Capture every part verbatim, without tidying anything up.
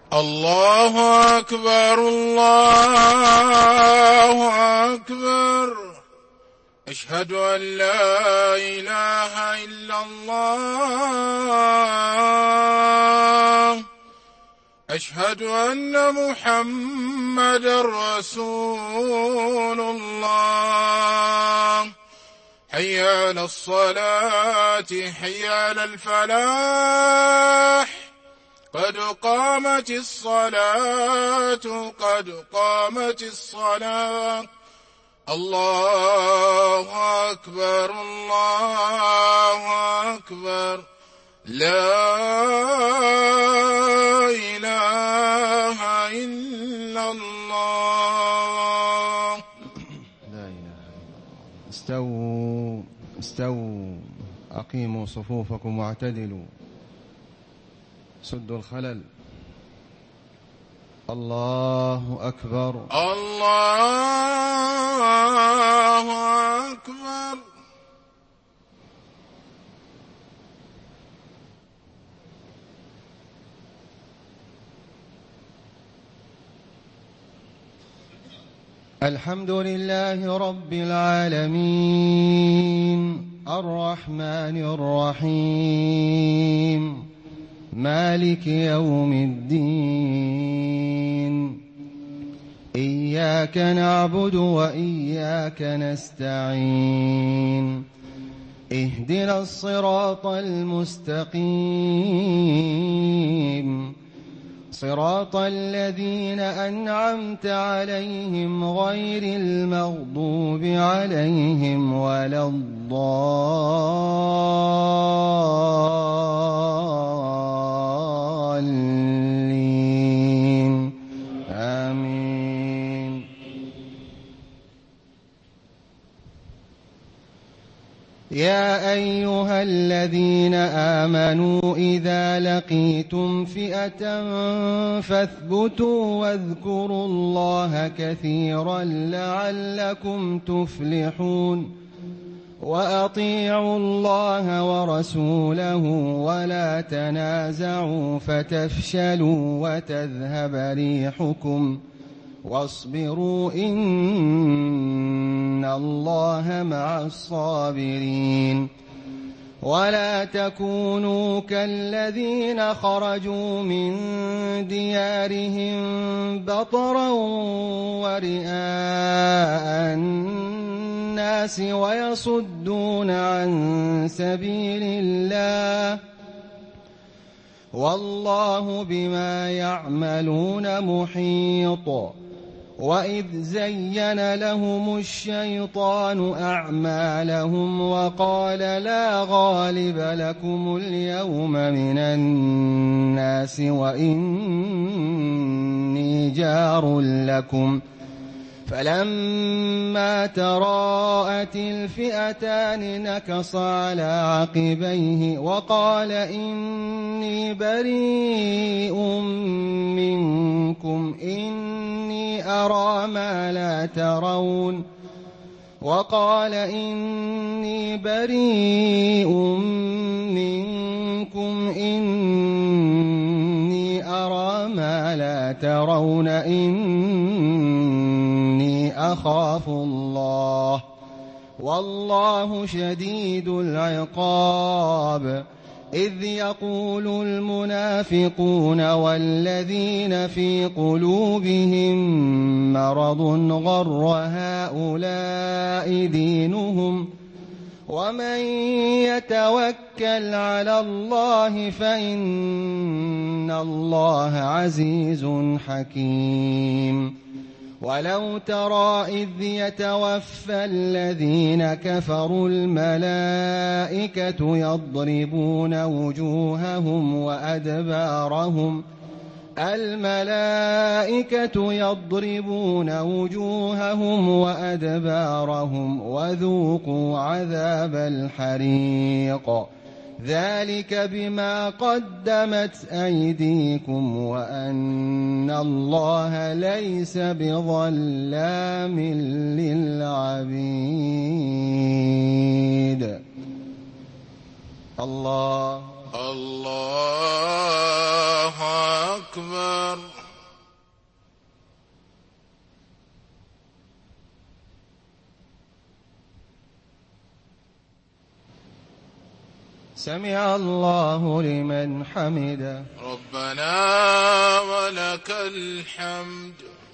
الله أكبر الله أكبر. أشهد أن لا إله إلا الله. أشهد أن محمدًا رسول الله. حي على الصلاة حي على الفلاح. قد قامت الصلاة قد قامت الصلاة. الله أكبر الله أكبر. لا إله إلا الله. لا إله إلا الله. استووا استووا أقيموا صفوفكم واعتدلوا. سدوا الخلل. الله أكبر الله أكبر. الحمد لله رب العالمين الرحمن الرحيم مالك يوم الدين. إياك نعبد وإياك نستعين. اهدنا الصراط المستقيم صراط الذين أنعمت عليهم غير المغضوب عليهم ولا الضالين. آمين. يا أيها الذين آمنوا إذا لقيتم فئة فاثبتوا واذكروا الله كثيرا لعلكم تفلحون. وأطيعوا الله ورسوله ولا تنازعوا فتفشلوا وتذهب ريحكم واصبروا إن الله مع الصابرين. ولا تكونوا كالذين خرجوا من ديارهم بطرا ورئاء الناس ويصدون عن سبيل الله والله بما يعملون محيط. وإذ زين لهم الشيطان أعمالهم وقال لا غالب لكم اليوم من الناس وإني جار لكم. فلما تراءت الفئتان نكص على عقبيه وقال إني بريء منكم إني أرى ما لا ترون. وقال إني بريء منكم إني أرى ما لا ترون إني أخاف الله والله شديد العقاب. إذ يقول المنافقون والذين في قلوبهم مرض غر هؤلاء دينهم ومن يتوكل على الله فإن الله عزيز حكيم. ولو ترى إذ يتوفى الذين كفروا الملائكة يضربون وجوههم وأدبارهم الملائكة يضربون وجوههم وأدبارهم وذوقوا عذاب الحريق ذلك بما قدمت أيديكم وأن الله ليس بظلام للعبيد. الله الله أكبر. سمع الله لمن حمده. ربنا ولك الحمد.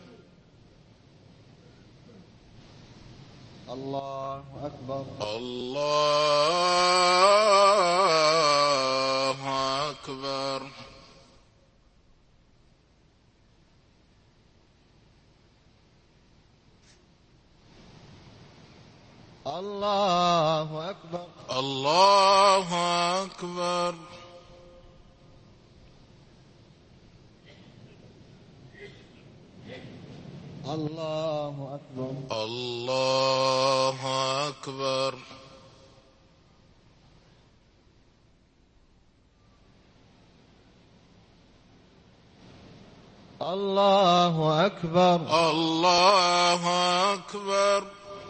الله أكبر. الله أكبر. الله أكبر. الله أكبر. الله أكبر. الله أكبر. الله أكبر. الله أكبر.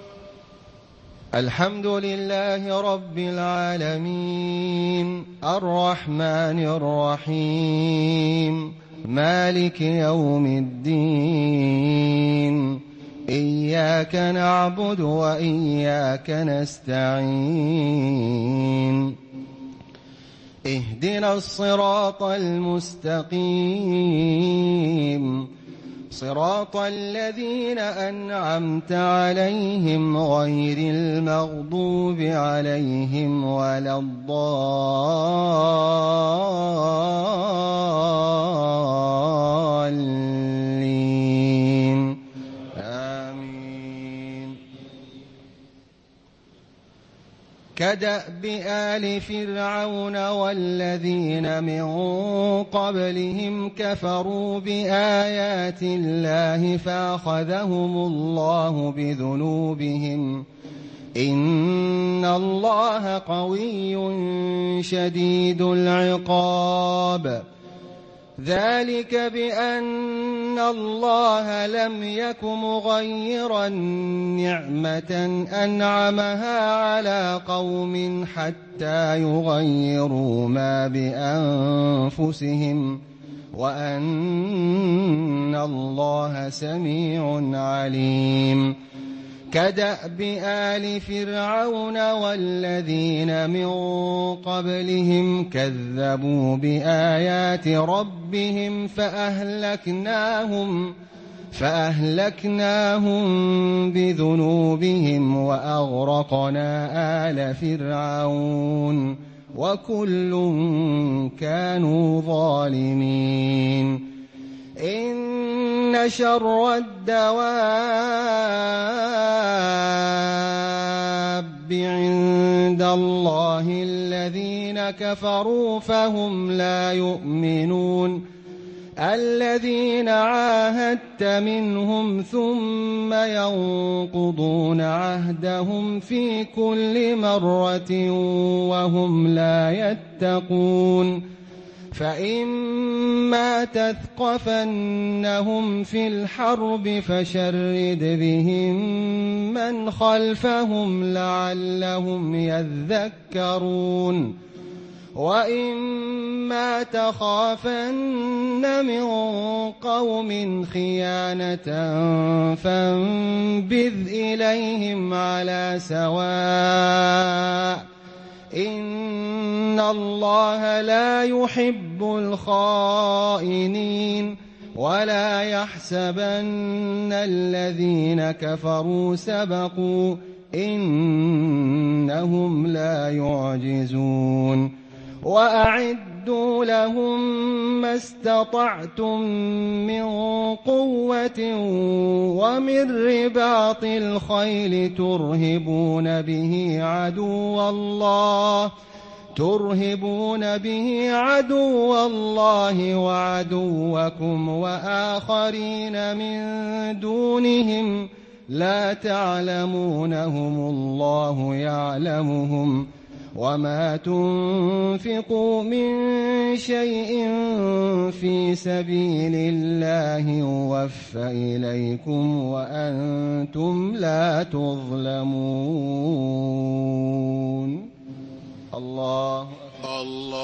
الحمد لله رب العالمين الرحمن الرحيم مالك يوم الدين إياك نعبد وإياك نستعين اهدنا الصراط المستقيم صراط الذين أنعمت عليهم غير المغضوب عليهم ولا الضالين آمين. كدأب آل فرعون والذين من قبلهم كفروا بآيات الله فأخذهم الله بذنوبهم إن الله قوي شديد العقاب. ذلك بأن الله لم يك مغيرا نعمة أنعمها على قوم حتى يغيروا ما بأنفسهم وأن الله سميع عليم. كدأب آل فرعون والذين من قبلهم كذبوا بآيات ربهم فأهلكناهم فأهلكناهم بذنوبهم وأغرقنا آل فرعون وكل كانوا ظالمين. إن شر الدواب عند الله الذين كفروا فهم لا يؤمنون. الذين عاهدت منهم ثم ينقضون عهدهم في كل مرة وهم لا يتقون. فإما تثقفنهم في الحرب فشرد بهم من خلفهم لعلهم يذكرون. وإما تخافن من قوم خيانة فانبذ إليهم على سواء إن الله لا يحب الخائنين. ولا يحسبن الذين كفروا سبقوا إنهم لا يعجزون. وأعدوا لهم ما استطعتم من قوة ومن رباط الخيل ترهبون به عدو الله ترهبون به عدو الله وعدوكم وآخرين من دونهم لا تعلمونهم الله يعلمهم. وما تنفقوا من شيء في سبيل الله يوفى إليكم وأنتم لا تظلمون. الله أكبر.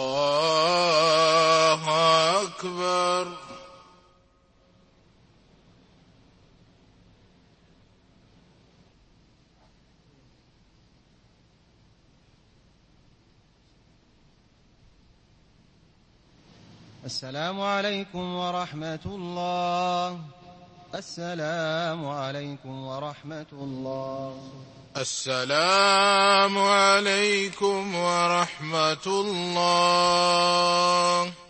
الله أكبر. السلام عليكم ورحمة الله. السلام عليكم ورحمة الله. السلام عليكم ورحمة الله.